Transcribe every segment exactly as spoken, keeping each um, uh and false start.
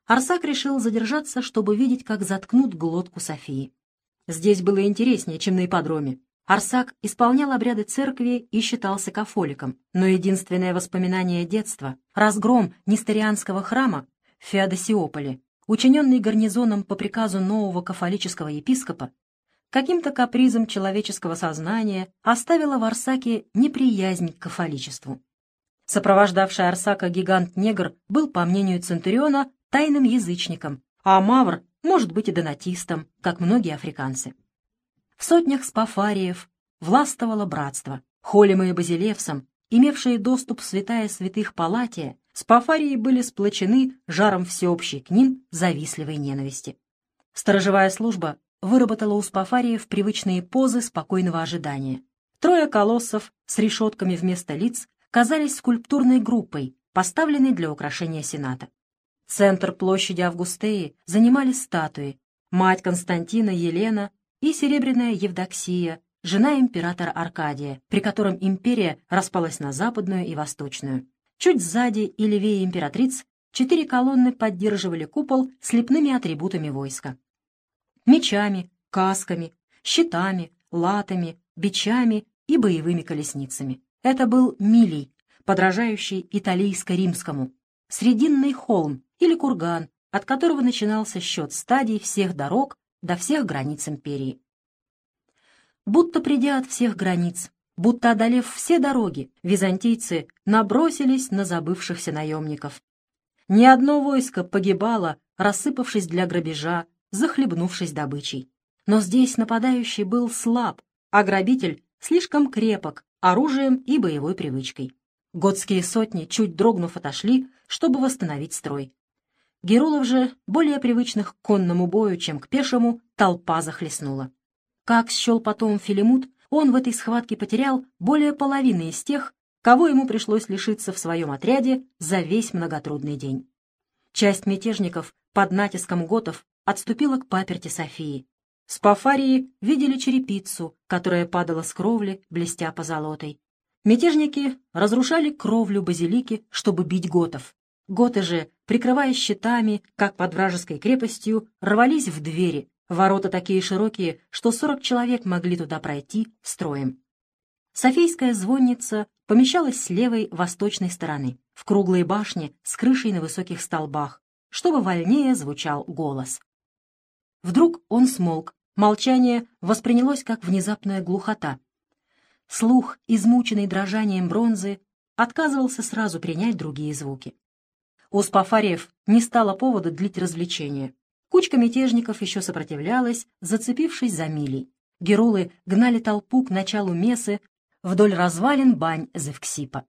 Арсак решил задержаться, чтобы видеть, как заткнут глотку Софии. Здесь было интереснее, чем на ипподроме. Арсак исполнял обряды церкви и считался кафоликом, но единственное воспоминание детства — разгром несторианского храма в Феодосиополе, учиненный гарнизоном по приказу нового кафолического епископа, каким-то капризом человеческого сознания оставила в Арсаке неприязнь к кафоличеству. Сопровождавший Арсака гигант-негр был, по мнению Центуриона, тайным язычником, а Мавр может быть и донатистом, как многие африканцы. В сотнях спафариев властвовало братство. Холимые Базилевсом, имевшие доступ в святая святых Палатия, спафарии были сплочены жаром всеобщей к ним завистливой ненависти. Сторожевая служба выработала у спафариев привычные позы спокойного ожидания. Трое колоссов с решетками вместо лиц казались скульптурной группой, поставленной для украшения Сената. Центр площади Августеи занимали статуи: мать Константина Елена и серебряная Евдоксия, жена императора Аркадия, при котором империя распалась на западную и восточную. Чуть сзади и левее императриц четыре колонны поддерживали купол с лепными атрибутами войска: мечами, касками, щитами, латами, бичами и боевыми колесницами. Это был Милий, подражающий италийско-римскому, срединный холм или курган, от которого начинался счет стадий всех дорог до всех границ империи. Будто придя от всех границ, будто одолев все дороги, византийцы набросились на забывшихся наемников. Ни одно войско погибало, рассыпавшись для грабежа, захлебнувшись добычей. Но здесь нападающий был слаб, а грабитель слишком крепок оружием и боевой привычкой. Готские сотни, чуть дрогнув, отошли, чтобы восстановить строй. Герулов же, более привычных к конному бою, чем к пешему, толпа захлестнула. Как счел потом Филимут, он в этой схватке потерял более половины из тех, кого ему пришлось лишиться в своем отряде за весь многотрудный день. Часть мятежников под натиском готов отступила к паперти Софии. Спафарии видели черепицу, которая падала с кровли, блестя позолотой. Мятежники разрушали кровлю базилики, чтобы бить готов. Готы же, прикрываясь щитами, как под вражеской крепостью, рвались в двери, ворота такие широкие, что сорок человек могли туда пройти строем. Софийская звонница помещалась с левой восточной стороны, в круглой башне с крышей на высоких столбах, чтобы вольнее звучал голос. Вдруг он смолк, молчание воспринялось как внезапная глухота. Слух, измученный дрожанием бронзы, отказывался сразу принять другие звуки. У спафариев не стало повода длить развлечения. Кучка мятежников еще сопротивлялась, зацепившись за Милий. Герулы гнали толпу к началу мессы вдоль развалин бань Зевксипа.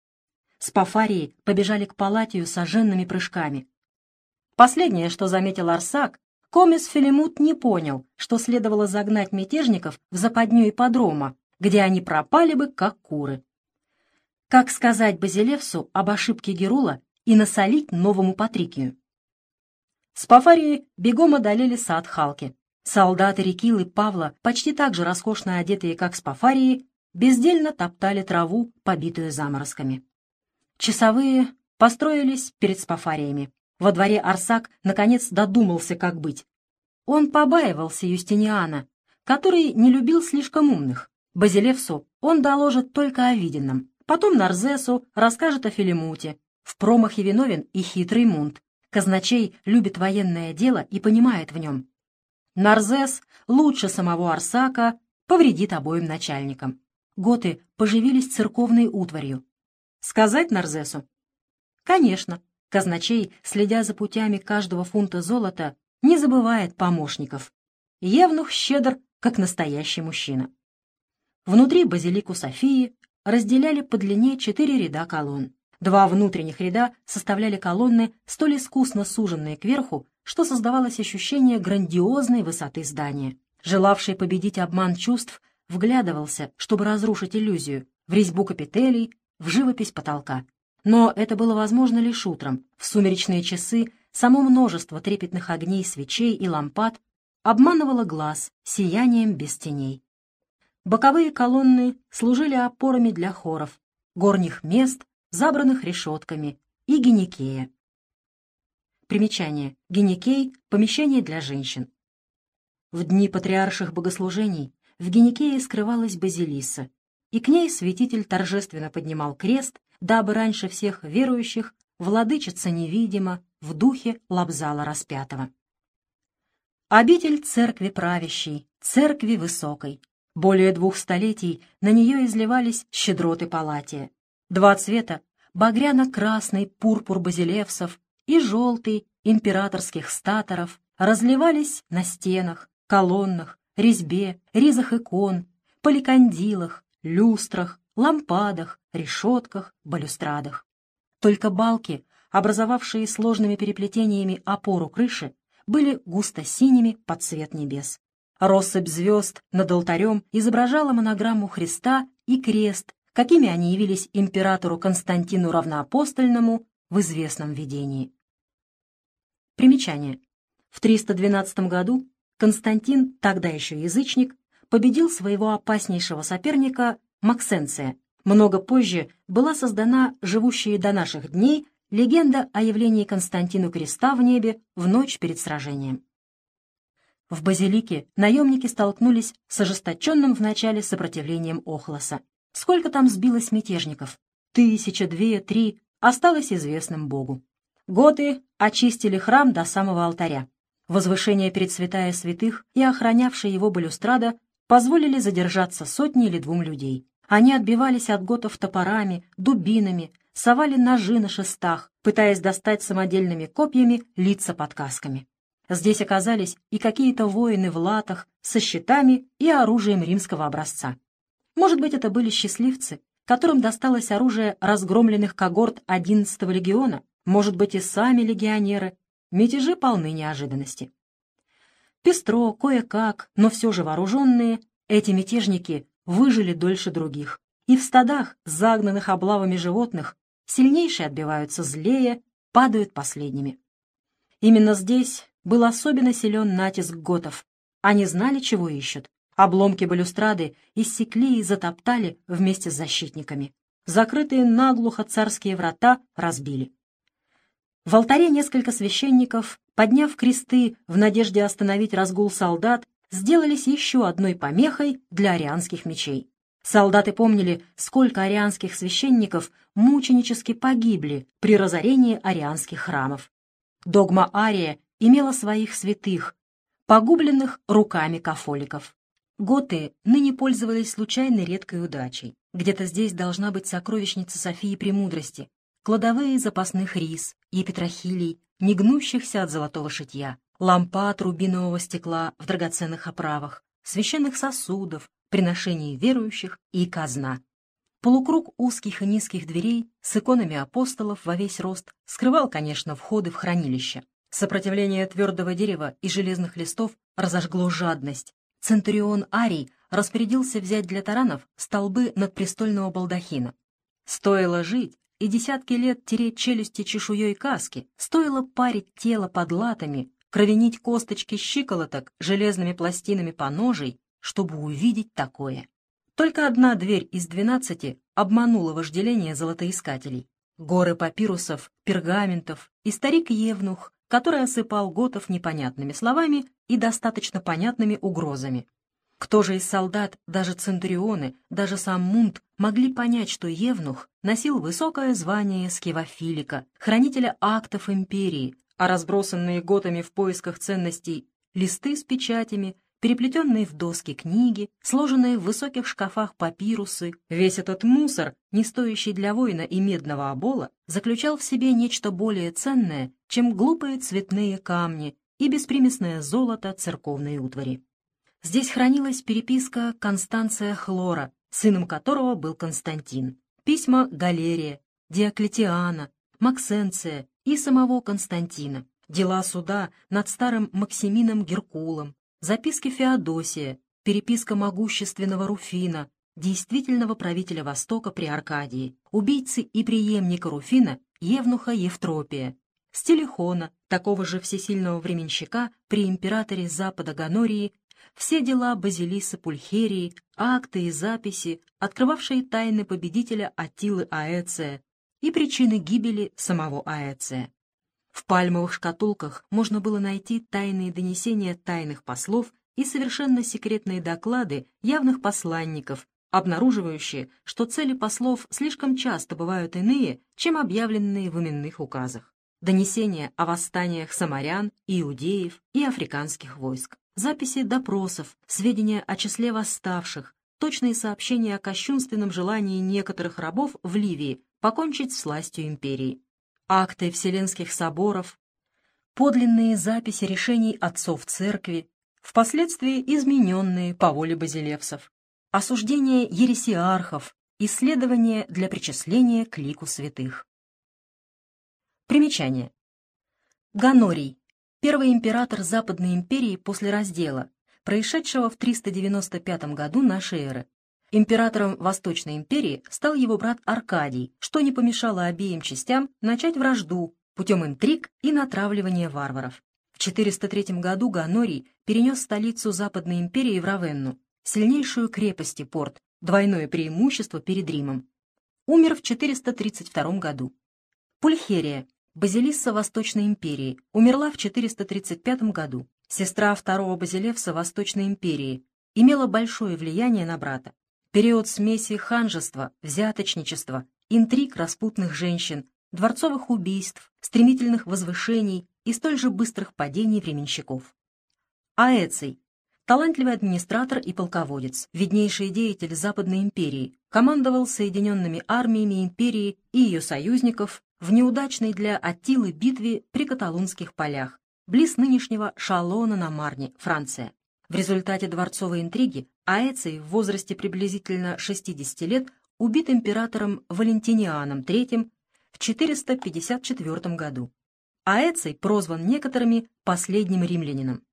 Спафарии побежали к Палатию сожженными прыжками. Последнее, что заметил Арсак, комис Филимут не понял, что следовало загнать мятежников в западню ипподрома, где они пропали бы, как куры. Как сказать Базилевсу об ошибке Герула и насолить новому Патрикию? Спафарии бегом одолели сад Халки. Солдаты Рекилы Павла, почти так же роскошно одетые, как спафарии, бездельно топтали траву, побитую заморозками. Часовые построились перед спафариями. Во дворе Арсак наконец додумался, как быть. Он побаивался Юстиниана, который не любил слишком умных. Базилевсу он доложит только о виденном. Потом Нарзесу расскажет о Филимуте. В промахе виновен и хитрый Мунт. Казначей любит военное дело и понимает в нем. Нарзес лучше самого Арсака повредит обоим начальникам. Готы поживились церковной утварью. Сказать Нарзесу? Конечно. Казначей, следя за путями каждого фунта золота, не забывает помощников. Евнух щедр, как настоящий мужчина. Внутри базилику Софии разделяли по длине четыре ряда колонн. Два внутренних ряда составляли колонны, столь искусно суженные кверху, что создавалось ощущение грандиозной высоты здания. Желавший победить обман чувств вглядывался, чтобы разрушить иллюзию, в резьбу капителей, в живопись потолка. Но это было возможно лишь утром. В сумеречные часы само множество трепетных огней, свечей и лампад обманывало глаз сиянием без теней. Боковые колонны служили опорами для хоров, горних мест, забранных решетками, и гиникея. Примечание. Гиникей — помещение для женщин. В дни патриарших богослужений в Гиникее скрывалась базилисса, и к ней святитель торжественно поднимал крест, дабы раньше всех верующих владычица невидимо в духе лобзала распятого. Обитель церкви правящей, церкви высокой. Более двух столетий на нее изливались щедроты палатия. Два цвета — багряно-красный пурпур базилевсов и желтый императорских статоров — разливались на стенах, колоннах, резьбе, ризах икон, поликандилах, люстрах, лампадах, решетках, балюстрадах. Только балки, образовавшие сложными переплетениями опору крыши, были густо-синими под цвет небес. Россыпь звезд над алтарем изображала монограмму Христа и крест, какими они явились императору Константину Равноапостольному в известном видении. Примечание. В триста двенадцатом году Константин, тогда еще язычник, победил своего опаснейшего соперника Максенция. Много позже была создана живущая до наших дней легенда о явлении Константину креста в небе в ночь перед сражением. В базилике наемники столкнулись с ожесточенным в начале сопротивлением Охлоса. Сколько там сбилось мятежников? Тысяча, две, три, осталось известным Богу. Готы очистили храм до самого алтаря. Возвышение перед святая святых и охранявшая его балюстрада позволили задержаться сотне или двум людей. Они отбивались от готов топорами, дубинами, совали ножи на шестах, пытаясь достать самодельными копьями лица под касками. Здесь оказались и какие-то воины в латах со щитами и оружием римского образца. Может быть, это были счастливцы, которым досталось оружие разгромленных когорт одиннадцатого легиона, может быть, и сами легионеры. Мятежи полны неожиданности. Пестро, кое-как, но все же вооруженные, эти мятежники выжили дольше других, и в стадах, загнанных облавами животных, сильнейшие отбиваются злее, падают последними. Именно здесь был особенно силен натиск готов. Они знали, чего ищут. Обломки балюстрады иссекли и затоптали вместе с защитниками. Закрытые наглухо царские врата разбили. В алтаре несколько священников, подняв кресты в надежде остановить разгул солдат, сделались еще одной помехой для арианских мечей. Солдаты помнили, сколько арианских священников мученически погибли при разорении арианских храмов. Догма Ария имела своих святых, погубленных руками кафоликов. Готы ныне пользовались случайной редкой удачей. Где-то здесь должна быть сокровищница Софии Премудрости, кладовые запасных рис и петрохилий, не гнущихся от золотого шитья, лампад рубинового стекла в драгоценных оправах, священных сосудов, приношений верующих и казна. Полукруг узких и низких дверей с иконами апостолов во весь рост скрывал, конечно, входы в хранилище. Сопротивление твердого дерева и железных листов разожгло жадность. Центурион Арий распорядился взять для таранов столбы надпрестольного балдахина. Стоило жить и десятки лет тереть челюсти чешуей каски, стоило парить тело под латами, кровенить косточки щиколоток железными пластинами поножей, чтобы увидеть такое. Только одна дверь из двенадцати обманула вожделение золотоискателей. Горы папирусов, пергаментов и старик-евнух, который осыпал готов непонятными словами и достаточно понятными угрозами. Кто же из солдат, даже центурионы, даже сам Мунт, могли понять, что евнух носил высокое звание скивофилика, хранителя актов империи, а разбросанные готами в поисках ценностей листы с печатями, переплетенные в доски книги, сложенные в высоких шкафах папирусы, весь этот мусор, не стоящий для воина и медного обола, заключал в себе нечто более ценное, чем глупые цветные камни и беспримесное золото церковной утвари. Здесь хранилась переписка Констанция Хлора, сыном которого был Константин, письма Галерия, Диоклетиана, Максенция и самого Константина, дела суда над старым Максимином Геркулом, записки Феодосия, переписка могущественного Руфина, действительного правителя Востока при Аркадии, убийцы и преемника Руфина евнуха Евтропия, Стилихона, такого же всесильного временщика при императоре Запада Гонории, все дела Базилиса Пульхерии, акты и записи, открывавшие тайны победителя Аттилы Аэция и причины гибели самого Аэция. В пальмовых шкатулках можно было найти тайные донесения тайных послов и совершенно секретные доклады явных посланников, обнаруживающие, что цели послов слишком часто бывают иные, чем объявленные в именных указах. Донесения о восстаниях самарян, иудеев и африканских войск, записи допросов, сведения о числе восставших, точные сообщения о кощунственном желании некоторых рабов в Ливии покончить с властью империи, акты Вселенских соборов, подлинные записи решений отцов церкви, впоследствии измененные по воле базилевсов, осуждение ересиархов, исследования для причисления к лику святых. Примечание. Гонорий, первый император Западной империи после раздела, происшедшего в триста девяносто пятом году нашей эры. Императором Восточной империи стал его брат Аркадий, что не помешало обеим частям начать вражду путем интриг и натравливания варваров. В четыреста третьем году Гонорий перенес столицу Западной империи в Равенну, сильнейшую крепость и порт, двойное преимущество перед Римом. Умер в четыреста тридцать втором году. Пульхерия, базилисса Восточной империи, умерла в четыреста тридцать пятом году. Сестра второго базилевса Восточной империи, имела большое влияние на брата. Период смеси ханжества, взяточничества, интриг распутных женщин, дворцовых убийств, стремительных возвышений и столь же быстрых падений временщиков. Аэций, талантливый администратор и полководец, виднейший деятель Западной империи, командовал соединенными армиями империи и ее союзников в неудачной для Аттилы битве при Каталунских полях, близ нынешнего Шалона на Марне, Франция. В результате дворцовой интриги Аэций в возрасте приблизительно шестидесяти лет убит императором Валентинианом третьим в четыреста пятьдесят четвёртом году. Аэций прозван некоторыми «последним римлянином».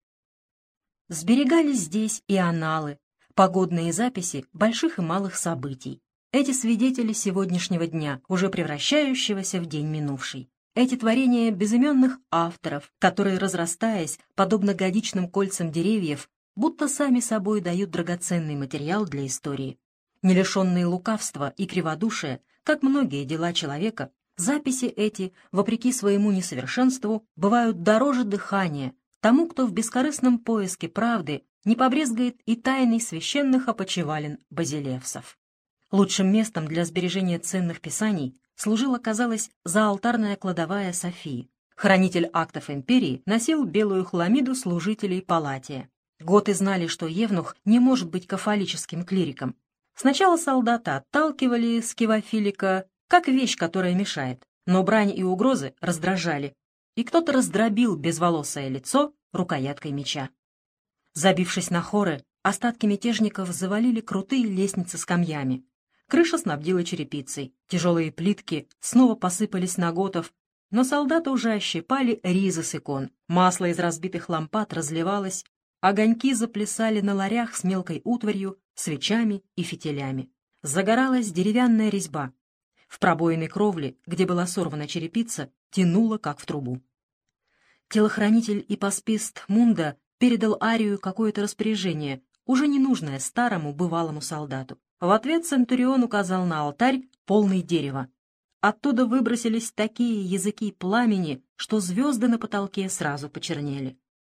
Сберегались здесь и аналы, погодные записи больших и малых событий. Эти свидетели сегодняшнего дня, уже превращающегося в день минувший. Эти творения безыменных авторов, которые, разрастаясь, подобно годичным кольцам деревьев, будто сами собой дают драгоценный материал для истории. Не лишенные лукавства и криводушия, как многие дела человека, записи эти, вопреки своему несовершенству, бывают дороже дыхания тому, кто в бескорыстном поиске правды не побрезгает и тайной священных опочивален базилевсов. Лучшим местом для сбережения ценных писаний служила, казалось, заалтарная кладовая Софии. Хранитель актов империи носил белую хламиду служителей Палатия. Готы знали, что евнух не может быть кафолическим клириком. Сначала солдата отталкивали скивофилика, как вещь, которая мешает, но брань и угрозы раздражали, и кто-то раздробил безволосое лицо рукояткой меча. Забившись на хоры, остатки мятежников завалили крутые лестницы с камнями. Крыша снабдила черепицей, тяжелые плитки снова посыпались на готов, но солдаты уже ощипали ризы с икон, масло из разбитых лампад разливалось, огоньки заплясали на ларях с мелкой утварью, свечами и фитилями. Загоралась деревянная резьба. В пробоиной кровле, где была сорвана черепица, тянуло, как в трубу. Телохранитель и паспист Мунда передал Арию какое-то распоряжение, уже не нужное старому бывалому солдату. В ответ центурион указал на алтарь, полный дерева. Оттуда выбросились такие языки пламени, что звезды на потолке сразу почернели.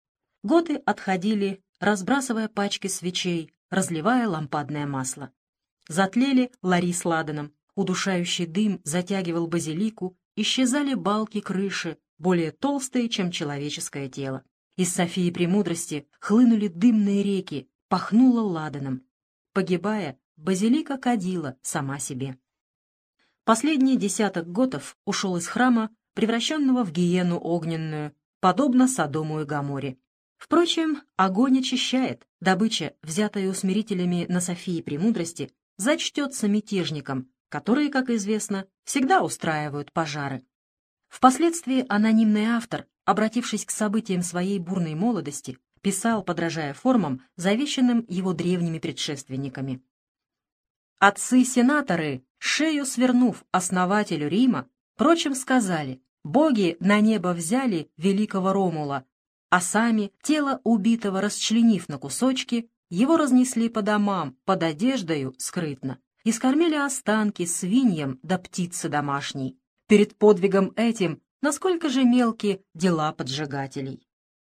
Готы отходили, разбрасывая пачки свечей, разливая лампадное масло. Затлели лари с ладаном, удушающий дым затягивал базилику, исчезали балки крыши, более толстые, чем человеческое тело. Из Софии Премудрости хлынули дымные реки, пахнуло ладаном. Погибая, базилика кадила сама себе. Последний десяток готов ушел из храма, превращенного в гиену огненную, подобно Содому и Гоморе. Впрочем, огонь очищает, добыча, взятая усмирителями на Софии Премудрости, зачтется мятежникам, которые, как известно, всегда устраивают пожары. Впоследствии анонимный автор, обратившись к событиям своей бурной молодости, писал, подражая формам, завещанным его древними предшественниками. Отцы-сенаторы, шею свернув основателю Рима, прочим сказали: боги на небо взяли великого Ромула, а сами, тело убитого расчленив на кусочки, его разнесли по домам, под одеждою скрытно, и скормили останки свиньям да птице домашней. Перед подвигом этим насколько же мелки дела поджигателей.